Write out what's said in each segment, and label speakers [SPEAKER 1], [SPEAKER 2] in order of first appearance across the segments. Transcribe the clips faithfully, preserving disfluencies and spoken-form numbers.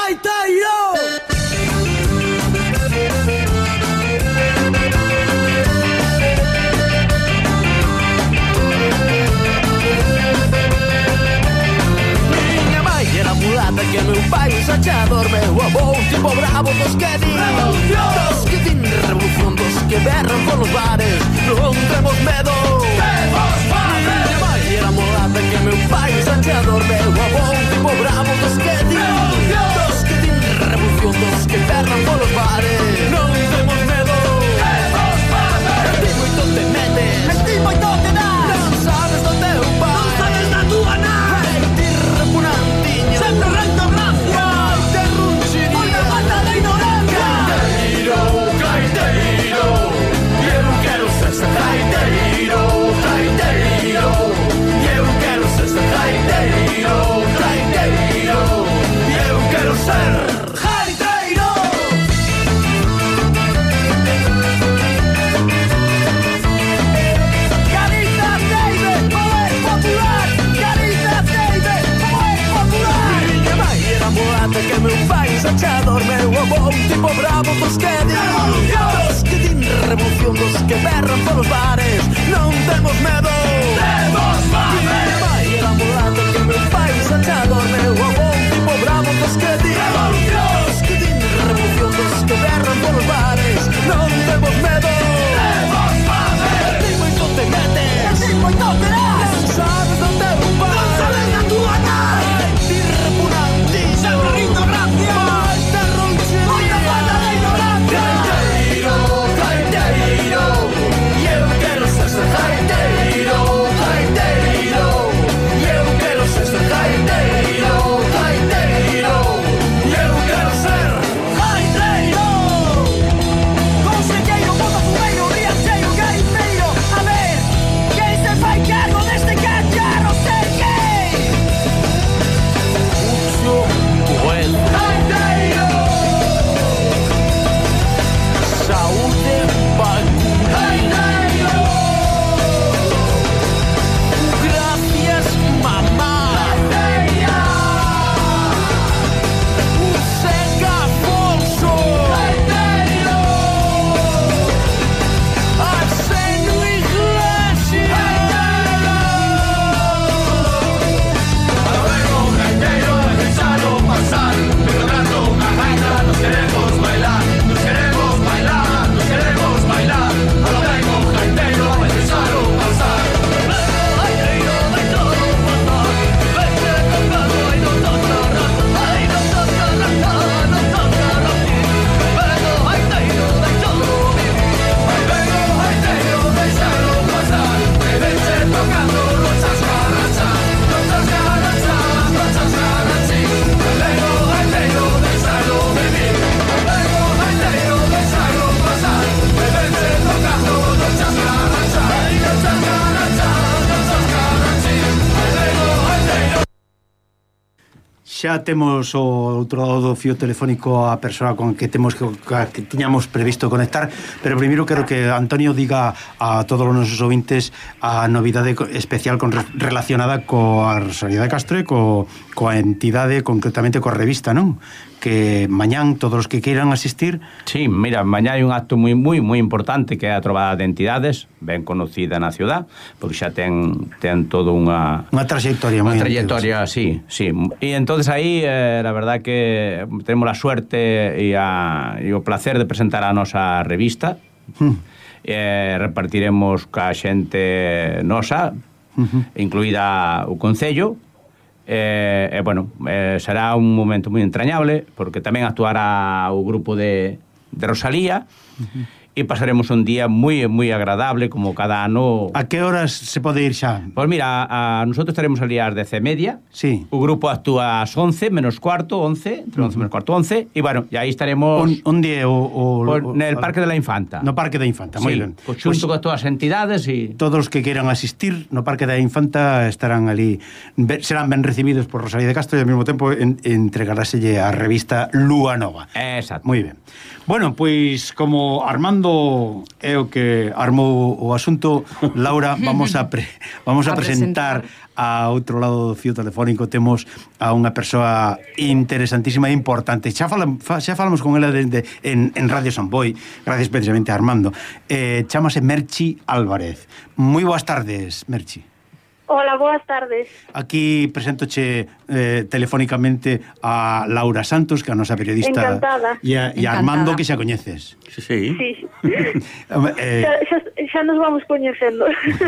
[SPEAKER 1] Gaiteiro! Mulata que meu pai un sachador, meu avó un tipo bravo dos que din dos que din revolución, dos que berran polos bares, non temos medo, temos fame. Minha mãe era mulata que meu pai un sachador, meu avó un tipo bravo dos que din dos que din revolución, dos que berran polos bares, non temos medo, temos fame. A ti moito te metes, a ti moito te das, non sabes do teu pai, non sabes da tua nai. Hey, ti repugnantiño, sempre rento gracia, te runchiría, oye, falta de ignorancia. Gaiteiro, gaiteiro, eu quero ser ese gaiteiro, gaiteiro, eu quero ser ese gaiteiro, gaiteiro, eu quero ser gaiteiro. Carita David, poder popular, Carita David, poder popular. Minha mãe era mulata que meu pai sachador, meu avô un tipo bravo dos que din dos que din revolución, dos que berran polos bares, non temos medo, temos fame. Minha mãe era mulata que meu pai sachador, meu avô un tipo bravo dos que din dos que din revolución, dos que berran polos bares, non temos medo, temos fame. A ti moito te metes, a ti moito te das, non sabes do teu pai, non sabes da tua nai. Ai, ti repugnantiño, sempre rindo gracia, ai, te ronchiría, oye, falta de ignorancia. Gaiteiro, gaiteiro, eu quero ser ese gaiteiro, gaiteiro, eu quero ser ese gaiteiro, gaiteiro, eu quero ser gaiteiro. Conselleiro, puto fumeiro, riacheiro, gaiteiro, a ver, quen se fai cargo deste cacharro, sei quen? Uxo, bueno. Gaiteiro! Saúde, vacuna. Gaiteiro! Gracias, mamá. Gaiteira! Un seca Afonso. Gaiteiro! Arseno Iglesias. Gaiteiro! Luego, gaiteiro, deixalo pasar, tocando unha gaita, nos queremos bailar, nos queremos bailar, nos queremos bailar. Luego, gaiteiro, deixalo pasar. Luego, gaiteiro, deixalo pasar, vete tocando e non toca rato, ai, non toca rato, non toca rato. Luego, gaiteiro, deixalo vivir, luego, gaiteiro, deixalo pasar, e vete tocando nochas garrachas, nochas garrachas, nochas garrachas. Luego, gaiteiro, deixalo vivir, luego, gaiteiro, deixalo pasar, e vete tocando nochas garrachas, ai, nochas garrachas, nochas garrachas. Luego, gaiteiro.
[SPEAKER 2] Xa temos o outro lado do fío telefónico a persoa con que temos que, que tiñamos previsto conectar, pero primeiro quero que Antonio diga a todos os nosos ouvintes a novidade especial con, relacionada coa Rosalía de Castro e co, coa entidade, concretamente coa revista, non? Que mañán todos os que queiran asistir.
[SPEAKER 3] Sí, mira, mañá hai un acto moi moi moi importante que é a Trovada de Entidades, ben conocida na ciudad, porque xa ten ten todo unha
[SPEAKER 2] Unha trayectoria moi
[SPEAKER 3] unha trayectoria, sí, sí. E entonces aí eh, la verdad que tenemos a suerte e a e o placer de presentar a nosa revista. Mm. Eh, repartiremos ca xente nosa, uh-huh, incluída o Concello. E, eh, eh, bueno, eh, será un momento moi entrañable porque tamén actuará o grupo de, de Rosalía, uh-huh, e pasaremos un día moi moi agradable como cada ano.
[SPEAKER 2] A que horas se pode ir xa?
[SPEAKER 3] Pois mira, a, a nosotros estaremos ali ás dez e media.
[SPEAKER 2] Sí.
[SPEAKER 3] O grupo actúa ás once menos cuarto, once, entre once menos cuarto, once, e bueno, e aí estaremos.
[SPEAKER 2] On, onde o, o,
[SPEAKER 3] por,
[SPEAKER 2] o
[SPEAKER 3] nel Parque de la Infanta.
[SPEAKER 2] No Parque da Infanta, moi
[SPEAKER 3] sí,
[SPEAKER 2] ben.
[SPEAKER 3] Pues xunto pues, con todas as entidades e
[SPEAKER 2] todos os que queiran asistir no Parque da Infanta estarán ali, serán ben recibidos por Rosalía de Castro e ao mesmo tempo en, entregaráselle a revista Lúa Nova.
[SPEAKER 3] Exacto.
[SPEAKER 2] Moi ben. Bueno, pois como Armando é o que armou o asunto, Laura, vamos a pre, vamos a, a presentar, presentar a outro lado do fío telefónico temos a unha persoa interesantísima e importante. Xa, falam, xa falamos con ela desde en, en Radio Samboy, gracias precisamente a Armando. Eh, chámase Merchi Álvarez. Moi boas tardes, Merchi.
[SPEAKER 4] Hola, boas tardes.
[SPEAKER 2] Aquí presentoche eh, telefónicamente a Laura Santos, que é a nosa periodista.
[SPEAKER 4] Encantada.
[SPEAKER 2] E a, e a Armando, que xa coñeces.
[SPEAKER 5] Sí, sí.
[SPEAKER 4] Sí.
[SPEAKER 2] eh,
[SPEAKER 4] xa, xa, xa nos vamos coñecendo.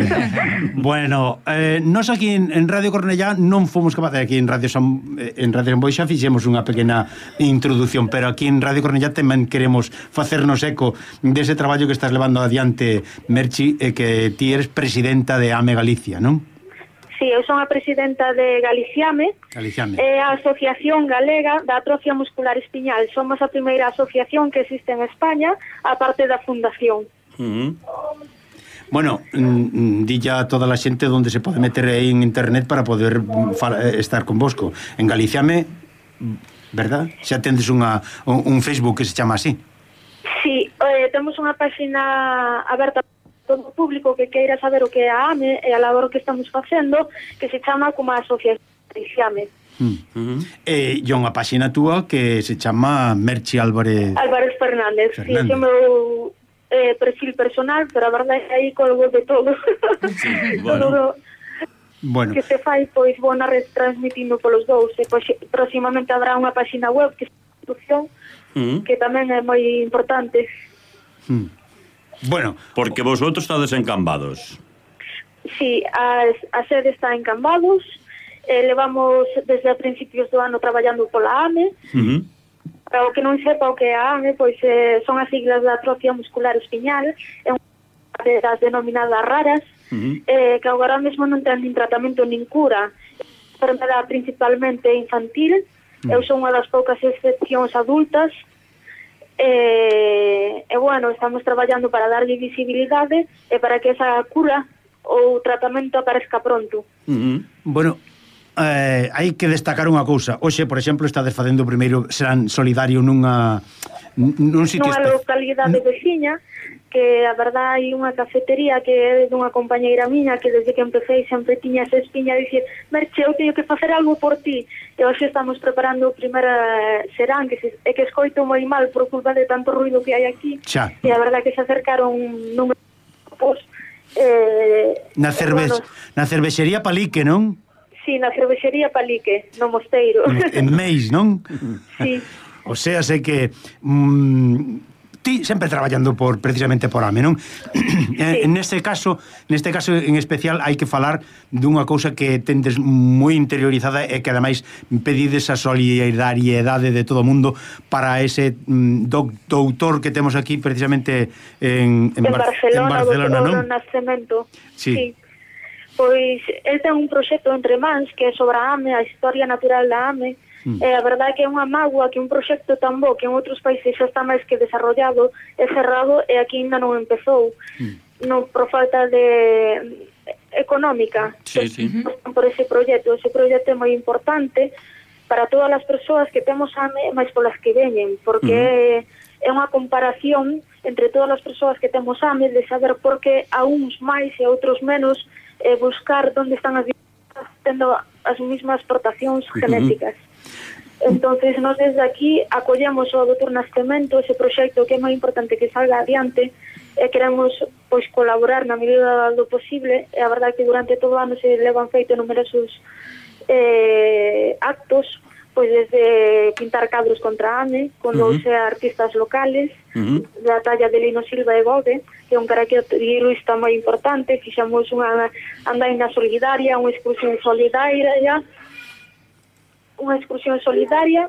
[SPEAKER 2] Bueno, eh, nos aquí en, en Radio Cornellá non fomos capaces, aquí en Radio San, en Radio Samboy xa fixemos unha pequena introducción, pero aquí en Radio Cornellá tamén queremos facernos eco dese traballo que estás levando adiante, Merchi, e que ti eres presidenta de AME Galicia, non?
[SPEAKER 4] Sí, eu son a presidenta de Galiciame,
[SPEAKER 2] Galiciame.
[SPEAKER 4] é a Asociación Galega da Atrofia Muscular Espiñal. Somos a primeira asociación que existe en España, aparte da fundación.
[SPEAKER 5] Uh -huh.
[SPEAKER 2] Bueno, mm, dilla a toda a xente onde se pode meter aí en internet para poder estar con vosco. En Galiciame, verdad? Xa tendes unha, un, un Facebook que se chama así.
[SPEAKER 4] Sí, eh, temos unha página aberta todo o público que queira saber o que é a AME e a labor que estamos facendo, que se chama como a Asociación Galiciame.
[SPEAKER 2] Mm. Uh-huh. E eh, unha páxina túa que se chama Merchi Álvarez
[SPEAKER 4] Álvarez Fernández,
[SPEAKER 2] Fernández.
[SPEAKER 4] Sí, é o meu eh, perfil personal, pero a verdade é que aí colgo de todo.
[SPEAKER 5] Sí, bueno.
[SPEAKER 4] Todo
[SPEAKER 2] bueno.
[SPEAKER 4] que se fai, pois vou na retransmitindo polos dous. E pois, próximamente habrá unha páxina web que é a institución, uh -huh. que tamén é moi importante.
[SPEAKER 2] Mm. Bueno,
[SPEAKER 5] porque vosotros estades en Cambados.
[SPEAKER 4] Sí, a, a sede está en Cambados. Eh, levamos desde a principios do ano traballando pola AME. Uh -huh. Para o que non sepa o que é a AME, pois eh, son as siglas da atrofia muscular espiñal, é unha das denominadas raras, uh -huh. eh, que agora mesmo non ten nin tratamento nin cura. Enfermedade principalmente infantil. Uh -huh. Eu son unha das poucas excepcións adultas. E, e bueno, estamos traballando para darlle visibilidade e para que esa cura ou tratamento aparezca pronto.
[SPEAKER 2] Uh -huh. Bueno, eh, hai que destacar unha cousa. Hoxe, por exemplo, estades facendo o primeiro serán solidario nunha nun sitio
[SPEAKER 4] nunha localidade veciña, que a verdade hai unha cafetería que é dunha compañeira miña que desde que empecé sempre tiña esa espiña de dicir, Merche, eu teño que facer algo por ti. E hoxe estamos preparando o primeiro serán, que se, é que escoito moi mal por culpa de tanto ruido que hai aquí.
[SPEAKER 2] Xa.
[SPEAKER 4] E a verdade que se acercaron números pues, eh,
[SPEAKER 2] na, cerve bueno, na cervexería Palique, non?
[SPEAKER 4] Sí, na cervexería Palique, no Mosteiro.
[SPEAKER 2] En Meis, non?
[SPEAKER 4] Sí.
[SPEAKER 2] O sea, sei que mm, ti sempre traballando por precisamente por AME, non? Sí. En neste caso, neste caso en especial hai que falar dunha cousa que tendes moi interiorizada e que ademais pedides a solidariedade de todo o mundo para ese mm, do, doutor que temos aquí precisamente en, en,
[SPEAKER 4] en
[SPEAKER 2] Bar
[SPEAKER 4] Barcelona,
[SPEAKER 2] en Barcelona, non?
[SPEAKER 4] No Nascimento.
[SPEAKER 2] Sí.
[SPEAKER 4] Sí. Pois el ten un proxecto entre mans que é sobre a AME, a historia natural da AME. Mm. E a verdade que é unha mágoa que un proxecto tan bo que en outros países xa está máis que desarrollado é cerrado e aquí ainda non empezou. Mm. Non por falta de económica.
[SPEAKER 5] Sí, sí.
[SPEAKER 4] Por ese proxecto. Ese proxecto é moi importante para todas as persoas que temos AME, máis polas que veñen, porque mm. é unha comparación entre todas as persoas que temos AME de saber por que a uns máis e a outros menos, eh, buscar onde están as tendo as mesmas portacións genéticas. Mm-hmm. Entonces, nós desde aquí acollemos o doutor Nascimento, ese proxecto que é moi importante que salga adiante, e queremos pois colaborar na medida do posible. E a verdade que durante todo o ano se levan feito numerosos eh, actos, pois desde pintar cadros contra a AME, con uh -huh. dous artistas locales, uh -huh. da talla de Lino Silva e Gode, que é un caricaturista moi importante. Fixamos unha andaina solidaria, unha excursión solidaria, unha excursión solidaria,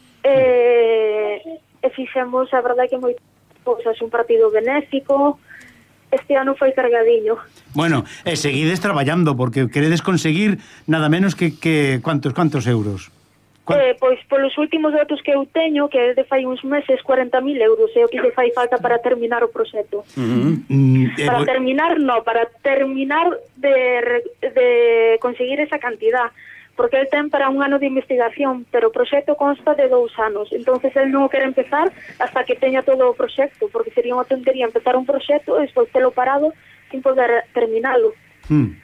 [SPEAKER 4] e, e fixemos, a verdade que moi cousas, un partido benéfico. Este ano foi cargadiño.
[SPEAKER 2] Bueno, e seguides traballando, porque queredes conseguir nada menos que, que cuantos, cuantos euros?
[SPEAKER 4] Eh, pois polos últimos datos que eu teño, que de fai uns meses, cuarenta mil euros é o que lle fai falta para terminar o proxecto. Uh -huh. Para terminar, no, para terminar de, de conseguir esa cantidad, porque el ten para un ano de investigación, pero o proxecto consta de dous anos, entonces el non o quere empezar hasta que teña todo o proxecto, porque sería unha tontería empezar un proxecto e despois telo parado sin poder terminalo.
[SPEAKER 2] Hmm.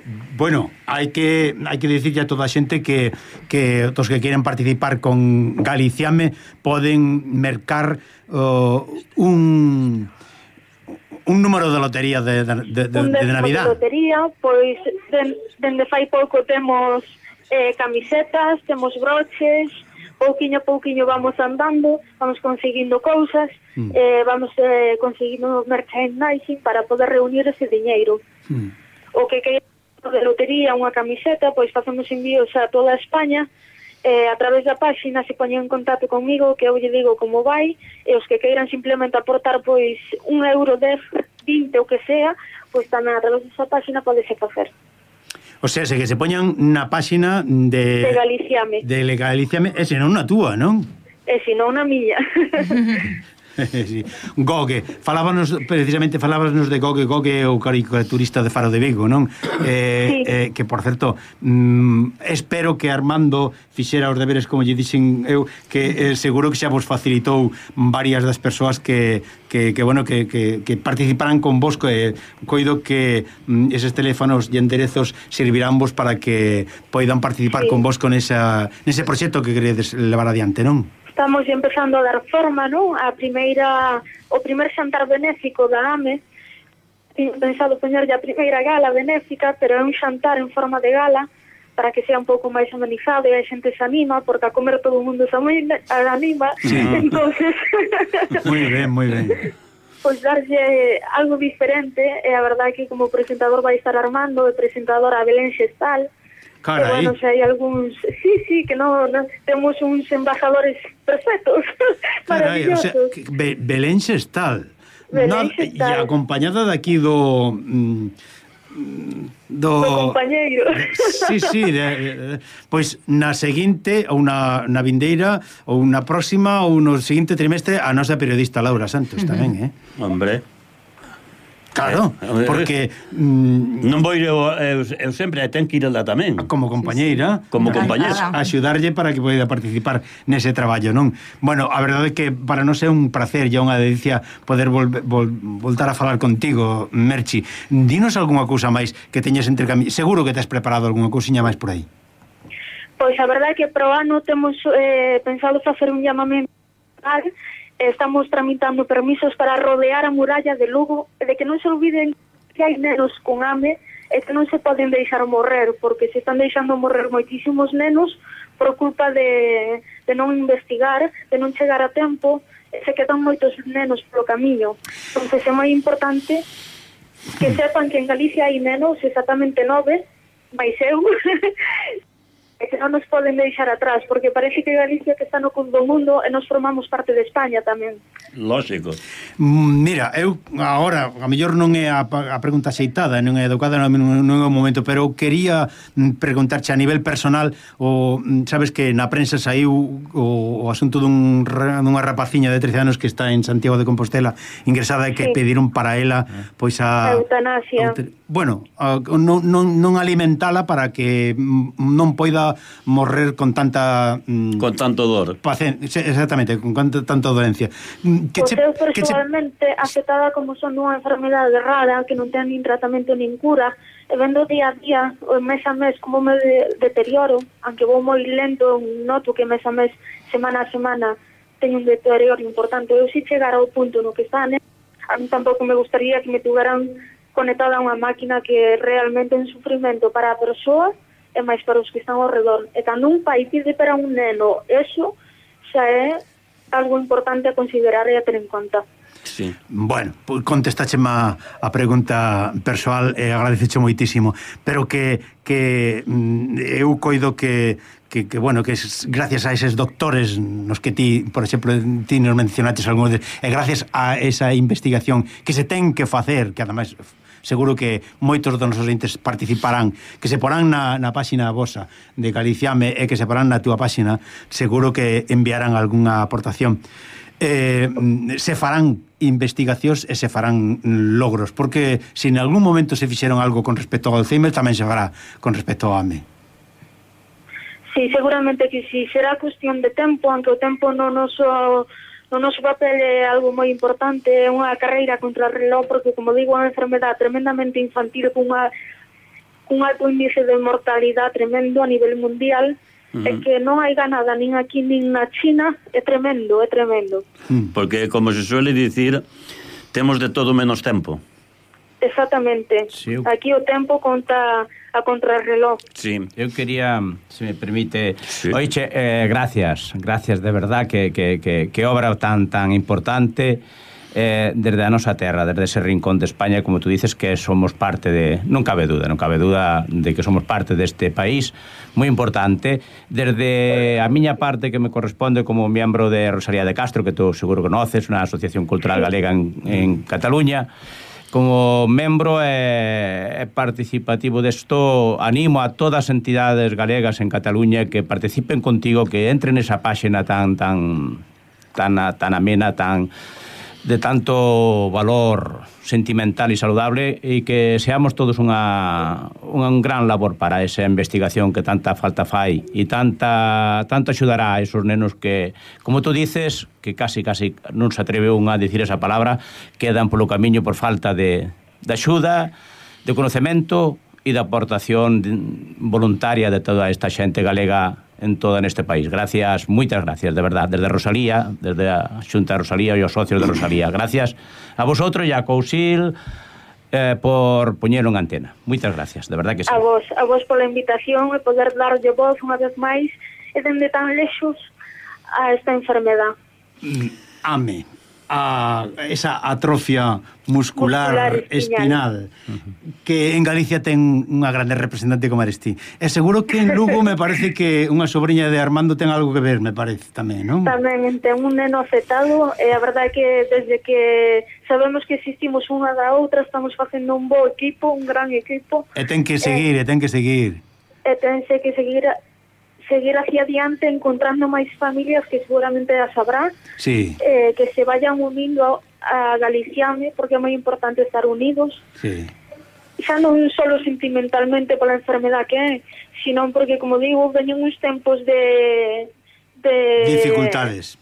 [SPEAKER 2] Bueno, hai que hai que dicirlle a toda a xente que que os que queren participar con Galiciame poden mercar uh, un un número de lotería de, de, de, de, de Navidad.
[SPEAKER 4] Un de lotería, pois den, dende fai pouco temos eh, camisetas, temos broches, pouquiño a pouquiño vamos andando, vamos conseguindo cousas, mm. eh, vamos eh, conseguindo merchandising para poder reunir ese diñeiro. Mm. O que queira de lotería, unha camiseta, pois facemos envíos a toda España, eh, a través da páxina se poñen en contacto comigo, que eu lle digo como vai, e os que queiran simplemente aportar pois un euro, dez, vinte, o que sea, pois tamén a través desa páxina podese facer.
[SPEAKER 2] O sea, se que se poñan na páxina de...
[SPEAKER 4] De Galiciame.
[SPEAKER 2] De Galiciame, e senón na túa, non?
[SPEAKER 4] E senón na miña.
[SPEAKER 2] Sí. Gogue, falábanos precisamente falábanos de Gogue, Gogue o caricaturista de Faro de Vigo, non? Eh, sí. eh, que por certo, mm, espero que Armando fixera os deberes como lle dixen eu, que eh, seguro que xa vos facilitou varias das persoas que que, que bueno, que, que, que participarán con vos, que coido que mm, eses teléfonos e enderezos servirán vos para que poidan participar sí. con vos con esa nese proxecto que queredes levar adiante, non?
[SPEAKER 4] Estamos empezando a dar forma, non? A primeira, o primer xantar benéfico da A M E, tenho pensado poñerlle a primeira gala benéfica, pero é un xantar en forma de gala, para que sea un pouco máis amenizado e a xente se anima, porque a comer todo o mundo se anima, sí. Entonces...
[SPEAKER 2] Moi ben, moi ben.
[SPEAKER 4] Pois darlle algo diferente, e a verdade que como presentador vai estar Armando, e presentadora Belén Xestal.
[SPEAKER 2] Carai.
[SPEAKER 4] Que, bueno, se hai algúns... Sí, sí, que no, no temos uns embajadores perfectos, maravillosos.
[SPEAKER 2] O sea, Be Belén Xestal.
[SPEAKER 4] Belén Xestal.
[SPEAKER 2] E acompañada daqui do...
[SPEAKER 4] Do, do compañeiro.
[SPEAKER 2] Sí, sí, de, de, pois na seguinte ou na, na vindeira ou na próxima ou no seguinte trimestre a nosa periodista Laura Santos tamén, eh?
[SPEAKER 5] Hombre...
[SPEAKER 2] Claro, porque mm,
[SPEAKER 5] non vou ir eu, eu, eu sempre ten que ir ela tamén
[SPEAKER 2] como compañeira,
[SPEAKER 5] sí, sí. como compañera,
[SPEAKER 2] axudarlle para que poida participar nese traballo, non? Bueno, a verdade é que para nós é un placer e unha delicia poder volver, vol, voltar a falar contigo, Merchi. Dinos algunha cousa máis que teñes entre cami... Seguro que tes preparado algunha cousiña máis por aí.
[SPEAKER 4] Pois a verdade é que pro ano temos eh, pensado facer un llamamento. Estamos tramitando permisos para rodear a muralla de Lugo, e de que non se olviden que hai nenos con A M E e que non se poden deixar morrer, porque se están deixando morrer moitísimos nenos por culpa de, de non investigar, de non chegar a tempo, e se quedan moitos nenos polo camiño. Entón é moi importante que sepan que en Galicia hai nenos, exactamente nove, máis eu, e que non nos poden deixar atrás, porque parece que Galicia que está no cun do mundo e nos formamos parte de España tamén.
[SPEAKER 5] Lógico.
[SPEAKER 2] Mira, eu agora, a mellor non é a, a pregunta aceitada, non é educada, non, non é o momento, pero eu quería preguntarche a nivel personal, o sabes que na prensa saiu o, o asunto dun, dunha rapaciña de trece anos que está en Santiago de Compostela ingresada e que sí. pediron para ela pois a
[SPEAKER 4] eutanasia.
[SPEAKER 2] A, bueno, a, non, non, non alimentala para que non poida morrer con tanta mm,
[SPEAKER 5] con tanto dor.
[SPEAKER 2] Pacen, exactamente, con tanta dolencia.
[SPEAKER 4] Que che, eu personalmente che... aceptada como son unha enfermedade rara que non ten nin tratamento nin cura, e vendo día a día, o mes a mes como me de, deterioro, aunque vou moi lento, noto que mes a mes, semana a semana teño un deterioro importante. Eu si chegar ao punto no que está, né? A mí tampouco me gustaría que me tuveran conectada a unha máquina que realmente é un sufrimento para a persoa e máis para os que están ao redor. E cando un pai pide para un neno, eso xa é algo importante a considerar e a ter en conta.
[SPEAKER 2] Sí. Bueno, contestache má a pregunta persoal e agradeceche moitísimo, pero que, que eu coido que Que, que, bueno, que es gracias a eses doctores nos que ti, por exemplo, ti nos mencionaches algúns, e gracias a esa investigación que se ten que facer, que ademais seguro que moitos dos nosos entes participarán, que se porán na, na páxina vosa de Galiciame e que se porán na túa páxina, seguro que enviarán algunha aportación. Eh, se farán investigacións e se farán logros, porque se en algún momento se fixeron algo con respecto ao Alzheimer, tamén se fará con respecto ao A M E.
[SPEAKER 4] Sí, seguramente que sí, será cuestión de tempo, aunque o tempo no noso, no noso papel é algo moi importante, é unha carreira contra o reloj, porque, como digo, é unha enfermedade tremendamente infantil, cunha cun alto índice de mortalidade tremendo a nivel mundial, uh-huh. e que non hai ganada nin aquí nin na China, é tremendo, é tremendo.
[SPEAKER 5] Porque, como se suele dicir, temos de todo menos tempo.
[SPEAKER 4] Exactamente. Sí. Aquí o tempo conta a contrarreloj.
[SPEAKER 5] Sí.
[SPEAKER 3] Eu quería, se me permite, sí. Oiche, eh, gracias, gracias de verdad que, que, que, que obra tan tan importante eh, desde a nosa terra, desde ese rincón de España, como tú dices, que somos parte de, non cabe duda, non cabe duda de que somos parte deste país moi importante. Desde a miña parte que me corresponde como miembro de Rosalía de Castro, que tú seguro conoces, unha asociación cultural galega en, en Cataluña, como membro e eh, participativo desto, animo a todas as entidades galegas en Cataluña que participen contigo, que entren nesa páxina tan tan tan tan amena, tan de tanto valor sentimental e saludable, e que seamos todos unha un gran labor para esa investigación que tanta falta fai e tanta tanto axudará a esos nenos que, como tú dices, que casi casi non se atreve un a dicir esa palabra, quedan polo camiño por falta de, de axuda, de conocemento e de aportación voluntaria de toda esta xente galega en todo neste país. Gracias, moitas gracias, de verdad, desde Rosalía, desde a Xunta de Rosalía e os socios de Rosalía. Gracias a vosotros e a Cousil eh, por poñer unha antena. Moitas gracias, de verdad que sí.
[SPEAKER 4] A vos, a vos pola invitación e poder darlle voz unha vez máis e dende tan lexos a esta enfermedade.
[SPEAKER 2] Ame a esa atrofia muscular, muscular espinal, uh-huh. que en Galicia ten unha grande representante como eres ti. E seguro que en Lugo me parece que unha sobrinha de Armando ten algo que ver, me parece tamén, non?
[SPEAKER 4] Tamén ten un neno afectado, e a verdade é que desde que sabemos que existimos unha da outra estamos facendo un bo equipo, un gran equipo.
[SPEAKER 2] E ten que seguir, e, e ten que seguir.
[SPEAKER 4] E tense que seguir seguir hacia adiante encontrando máis familias que seguramente as habrá,
[SPEAKER 2] sí.
[SPEAKER 4] eh, que se vayan unindo a Galiciame, porque é moi importante estar unidos,
[SPEAKER 2] sí.
[SPEAKER 4] xa non solo sentimentalmente pola enfermedade que é, sino porque, como digo, veñen uns tempos de, de
[SPEAKER 2] dificultades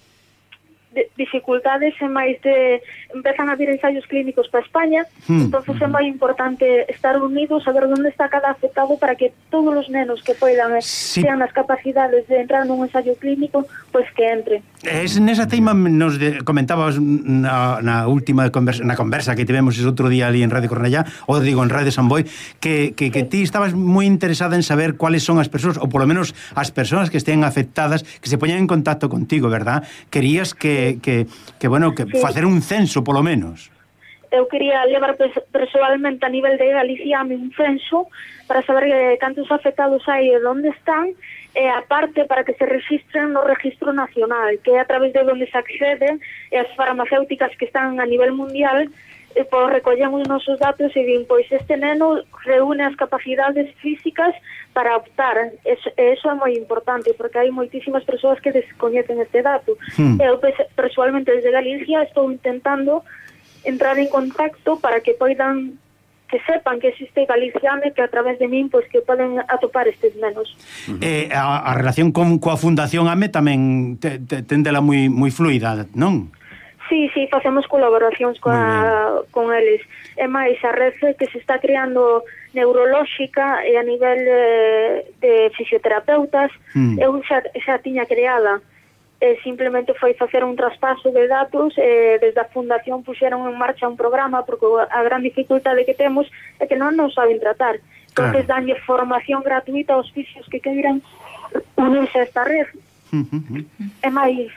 [SPEAKER 4] de dificultades e máis de empezan a vir ensaios clínicos para España, hmm. entonces é moi importante estar unidos, saber onde está cada afectado para que todos os nenos que poidan sí. sean as capacidades de entrar nun ensaio clínico, pois pues que entre.
[SPEAKER 2] Es nesa teima nos de, comentabas na, na última conversa, na conversa que tivemos ese outro día ali en Radio Cornellá, ou digo en Radio San Boi, que, que, que sí. ti estabas moi interesada en saber cuáles son as persoas, ou polo menos as persoas que estén afectadas, que se poñan en contacto contigo, verdad? Querías que que, que bueno, que sí. facer un censo polo menos.
[SPEAKER 4] Eu quería levar persoalmente a nivel de Galicia un censo para saber eh, cantos afectados hai e onde están, e aparte para que se registren no registro nacional, que é a través de onde se accede, e as farmacéuticas que están a nivel mundial e pois recollemos os nosos datos e din, pois este neno reúne as capacidades físicas para optar. Eso, eso é moi importante, porque hai moitísimas persoas que descoñecen este dato. Hmm. Eu, personalmente, desde Galicia, estou intentando entrar en contacto para que poidan, que sepan que existe Galiciame, que a través de min, pois que poden atopar estes nenos.
[SPEAKER 2] Uh-huh. Eh, a, a relación con coa Fundación AME tamén te, te, tendela moi, moi fluida, non?
[SPEAKER 4] Sí, sí, facemos colaboracións coa, con eles. E máis, a rede que se está creando neurolóxica e a nivel de, de fisioterapeutas, mm. eu xa, xa tiña creada. E simplemente foi facer un traspaso de datos, e desde a Fundación puxeron en marcha un programa, porque a gran dificultade que temos é que non nos saben tratar. Entón, claro. danlle formación gratuita aos fisios que queiran unirse a esta red. Mm-hmm. E máis...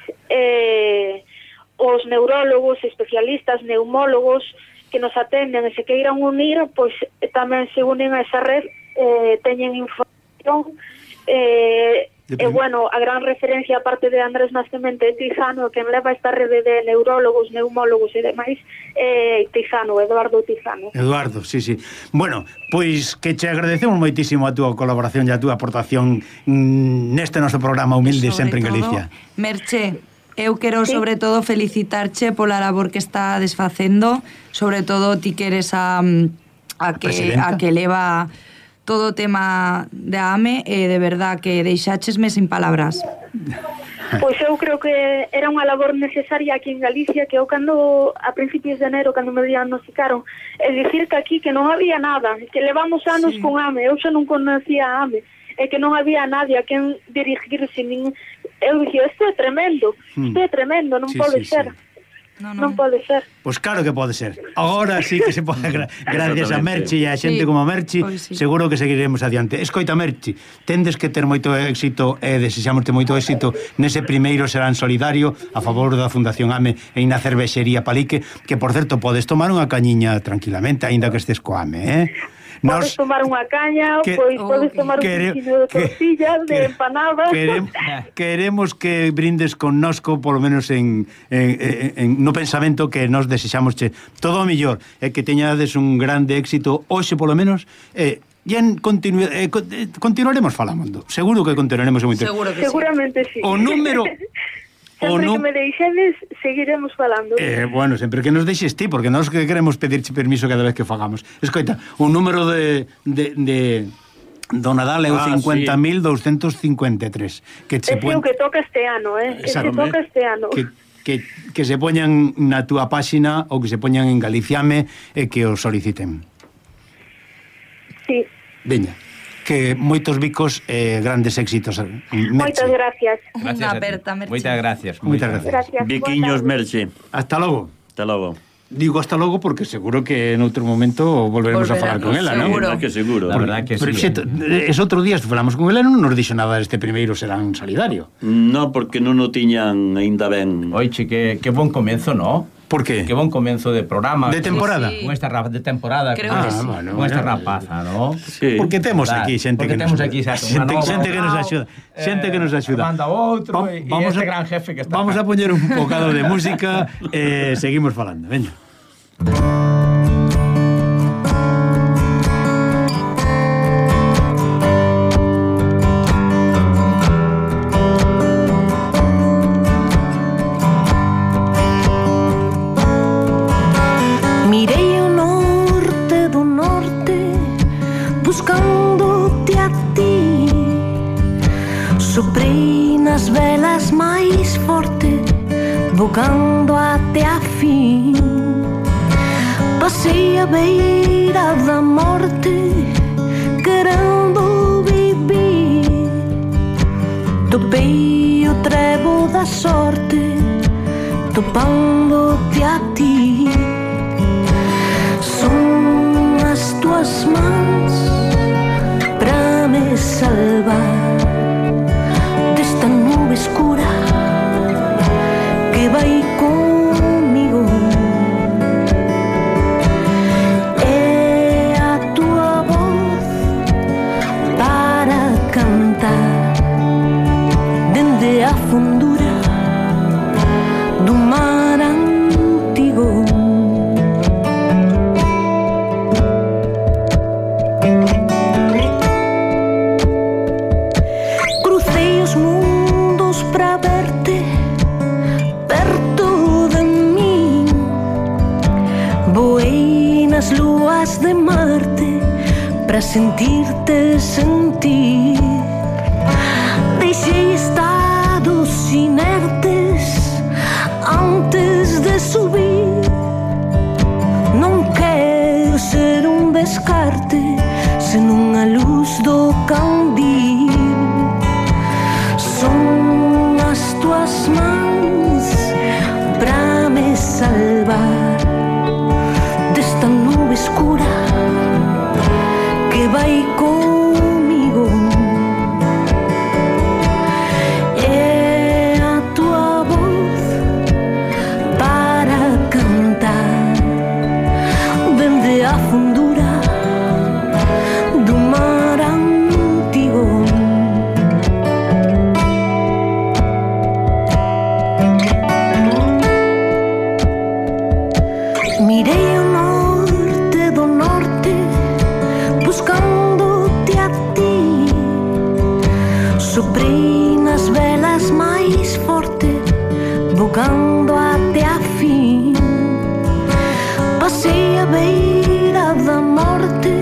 [SPEAKER 4] Eh, os neurólogos, especialistas, neumólogos que nos atenden e se queiran unir, pois tamén se unen a esa red, eh, teñen información, eh, e bueno, a gran referencia aparte de Andrés Nascimento é Tizano, quen leva esta rede de neurólogos, neumólogos e demais, é Tizano, Eduardo Tizano.
[SPEAKER 2] Eduardo, sí, sí. Bueno, pois que che agradecemos moitísimo a túa colaboración e a túa aportación neste noso programa humilde sempre en Galicia.
[SPEAKER 6] Merche, eu quero sí. sobre todo felicitarche pola labor que está desfacendo, sobre todo ti que eres a, a, que, a que leva todo o tema de AME, e de verdad que deixáchesme sin palabras.
[SPEAKER 4] Pois eu creo que era unha labor necesaria aquí en Galicia, que eu cando, a principios de enero, cando me diagnosticaron, é dicir que aquí que non había nada, que levamos anos sí. con A M E, eu xa non conocía a A M E, e que non había nadie a quen dirigirse, nin... eu dixía, isto é tremendo, isto é tremendo, non sí, pode sí, ser. Sí. No, no. Non pode ser.
[SPEAKER 2] Pois pues claro que pode ser. Agora sí que se pode, gra gracias a Merchi e a xente sí. como Merchi, sí. seguro que seguiremos adiante. Escoita, Merchi, tendes que ter moito éxito e desexamos moito éxito nese primeiro Serán Solidario a favor da Fundación A M E e na cervexería Palique, que por certo podes tomar unha cañiña tranquilamente, aínda que estes co A M E, eh?
[SPEAKER 4] Podes tomar unha caña, que, pois oh, podes tomar quere, un poquinho de tortillas, que, de empanadas.
[SPEAKER 2] Queremos, queremos que brindes con nosco, polo menos en, en, en, en no pensamento que nos desexamos che todo o mellor, e que teñades un grande éxito hoxe polo menos, e eh, continu, eh, continuaremos falando. Seguro que continuaremos moito.
[SPEAKER 4] Seguro que Seguramente sí.
[SPEAKER 2] O número
[SPEAKER 4] Sempre no... que me deixedes, seguiremos falando.
[SPEAKER 2] Eh, bueno, sempre que nos deixes ti, porque nós que queremos pedirche permiso cada vez que fagamos. Escoita, o número de, de, de do Nadal é o ah, cincuenta mil doscientos cincuenta e tres. Que
[SPEAKER 4] se pon... que toca este ano, eh? Que se toca este ano.
[SPEAKER 2] Que, que, que se poñan na túa páxina ou que se poñan en Galiciame e que o soliciten.
[SPEAKER 4] Sí.
[SPEAKER 2] Veña. Que moitos bicos e eh, grandes éxitos.
[SPEAKER 4] Merche. Moitas gracias.
[SPEAKER 3] Gracias aperta, Merche. Moitas gracias.
[SPEAKER 2] Moitas gracias.
[SPEAKER 4] gracias.
[SPEAKER 5] Biquiños, Merche.
[SPEAKER 2] Hasta logo.
[SPEAKER 5] Hasta logo.
[SPEAKER 2] Digo hasta logo porque seguro que en outro momento volveremos Volverá, a falar con ela, non?
[SPEAKER 5] Seguro. ¿no? Que seguro.
[SPEAKER 3] La verdad que
[SPEAKER 2] pero,
[SPEAKER 3] sí.
[SPEAKER 2] Pero eh. es outro día, falamos con ela, non nos dixo nada deste primeiro Serán Solidario.
[SPEAKER 5] No, porque non o tiñan aínda ben.
[SPEAKER 3] Oiche, que, que bon comenzo, ¿no?
[SPEAKER 2] Por qué?
[SPEAKER 3] Que bon comenzo de programa.
[SPEAKER 2] De temporada.
[SPEAKER 3] Sí, sí. Con esta rapa de temporada.
[SPEAKER 6] Creo
[SPEAKER 3] ah,
[SPEAKER 6] que sí.
[SPEAKER 3] Bueno, con esta rapaza, ¿no?
[SPEAKER 2] Sí. Porque temos aquí xente que nos
[SPEAKER 3] aquí
[SPEAKER 2] xente, xente que nos axuda, xente que nos axuda.
[SPEAKER 3] Manda outro e
[SPEAKER 2] Va, este
[SPEAKER 3] a, gran jefe que está.
[SPEAKER 2] Vamos a poñer un bocado de música e eh, seguimos falando. Veña.
[SPEAKER 7] Buscándote a ti, soprei nas velas máis forte, bogando até a fin. Passei a beira da morte, querendo vivir. Topei o trevo da sorte, topando-te a ti. Son as tuas mãos pra me salvar desta nube escura que vai comigo. É a tua voz para cantar dende a fundura do mar antigo. Nas luas de Marte para sentir-te sentir. Deixei estados inertes antes de subir. Não quero ser um descarte, senão a luz do candil. São as tuas mãos para me salvar desta nube escura que vai comigo. É a tua voz para cantar dende a fundura do mar antigo. Mirei o norte do norte, buscando-te a ti. Soprei nas velas mais forte, bogando até a fim. Passei a beira da morte,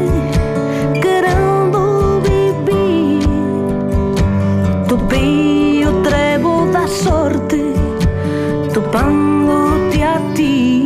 [SPEAKER 7] querendo vivir. Topei o trevo da sorte topándote a ti.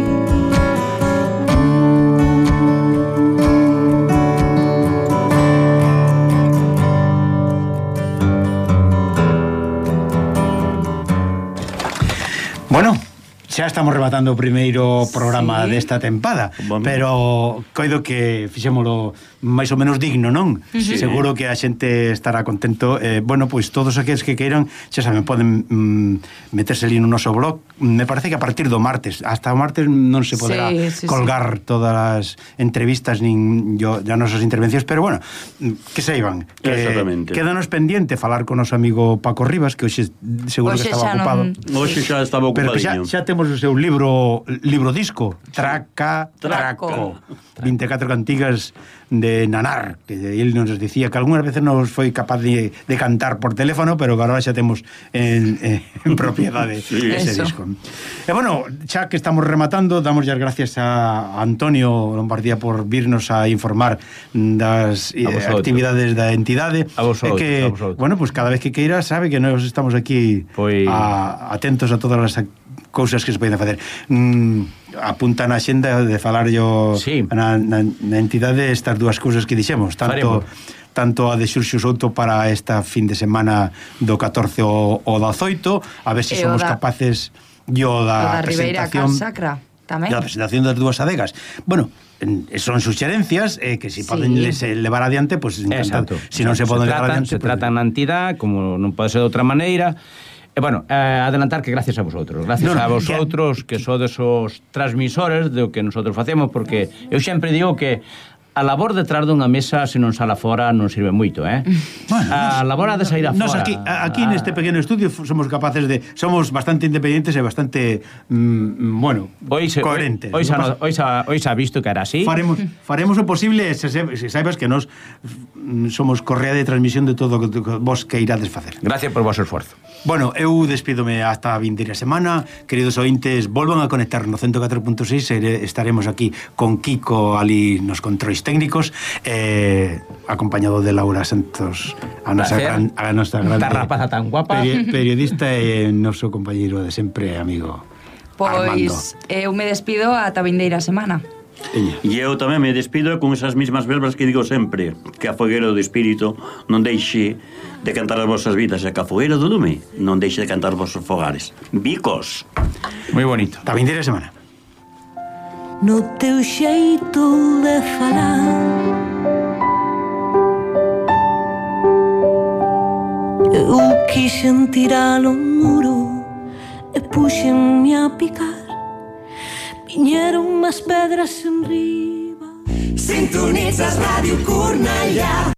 [SPEAKER 2] Bueno, xa estamos rematando o primeiro programa sí. desta tempada, bueno. Pero coido que fixémolo máis ou menos digno, non? Sí. Seguro que a xente estará contento. Eh, bueno, pois todos aqueles que queiran, xa saben, poden mm, meterse ali no noso blog. Me parece que a partir do martes, hasta o martes non se poderá sí, sí, colgar sí. todas as entrevistas nin yo, as nosas intervencións, pero bueno, que saiban. Que quédanos pendiente falar con o noso amigo Paco Rivas, que hoxe seguro
[SPEAKER 6] oxe
[SPEAKER 2] que estaba ocupado.
[SPEAKER 5] Non... Hoxe xa estaba ocupadiño.
[SPEAKER 2] Pero xa, xa temos o seu libro libro disco, Traca, Traco. Traco. vinte e catro cantigas de Nanar, que ele nos dicía que algunhas veces nos foi capaz de, de cantar por teléfono, pero que agora xa temos en, en propiedade sí, ese eso. Disco. E bueno, xa que estamos rematando, damos as gracias a Antonio Lombardía por virnos a informar das eh, actividades da entidade.
[SPEAKER 3] A vosotros,
[SPEAKER 2] que,
[SPEAKER 3] a vosotros.
[SPEAKER 2] Bueno, pues cada vez que queira sabe que nós estamos aquí pues... a, atentos a todas as cousas que se poden facer. Mm, apunta na xenda de falar yo sí. na, na, na entidade estas dúas cousas que dixemos, tanto Faremos. tanto a de Xurxo Souto para esta fin de semana do catorce ao, ao dezoito, a ver se si somos da, capaces yo da,
[SPEAKER 6] da presentación
[SPEAKER 2] Ribeira tamén. Da presentación das dúas adegas. Bueno, son suxerencias eh, que si sí. poden levar adiante, pues encantado. Si non se, se poden levar adiante,
[SPEAKER 3] se pues... trata na entidade como non pode ser de outra maneira. E, bueno, eh, adelantar que gracias a vosotros, gracias no, no, a vosotros que sodes os transmisores do que nosotros facemos, porque eu sempre digo que a labor detrás dunha mesa, se non sala fora, non sirve moito, eh? Bueno, a nos, labor de sair a
[SPEAKER 2] nos
[SPEAKER 3] fora.
[SPEAKER 2] Aquí, aquí ah. neste pequeno estudio somos capaces de... Somos bastante independientes e bastante, mm, bueno,
[SPEAKER 3] hoy se,
[SPEAKER 2] coherentes.
[SPEAKER 3] Hoy, hoy, no, hoy, sa, hoy sa visto que era así.
[SPEAKER 2] Faremos, faremos o posible, se, se saibas que nos somos correa de transmisión de todo o que vos que irades facer.
[SPEAKER 3] Gracias por vosso esforzo.
[SPEAKER 2] Bueno, eu despídome hasta a vindeira semana. Queridos ointes, volvan a conectar no ciento catro punto seis. Estaremos aquí con Kiko ali nos controis técnicos, eh, acompañado de Laura Santos, a nosa gran, a nosa grande
[SPEAKER 3] rapaza tan guapa,
[SPEAKER 2] peri periodista e noso compañeiro de sempre, amigo
[SPEAKER 6] pois,
[SPEAKER 2] Armando.
[SPEAKER 6] Eu me despido ata a vindeira semana.
[SPEAKER 5] E eu tamén me despido con esas mismas verbas que digo sempre, que a fogueira do espírito non deixe de cantar as vosas vidas, e que a fogueira do lume non deixe de cantar os vosos fogares. Bicos.
[SPEAKER 3] Moi bonito.
[SPEAKER 2] Ta vindeira semana.
[SPEAKER 7] No teu xeito de falar eu quixen tirar o muro e puxenme a picar. Viñeron más pedras en riba.
[SPEAKER 1] Sintonizas Radio Cornellà.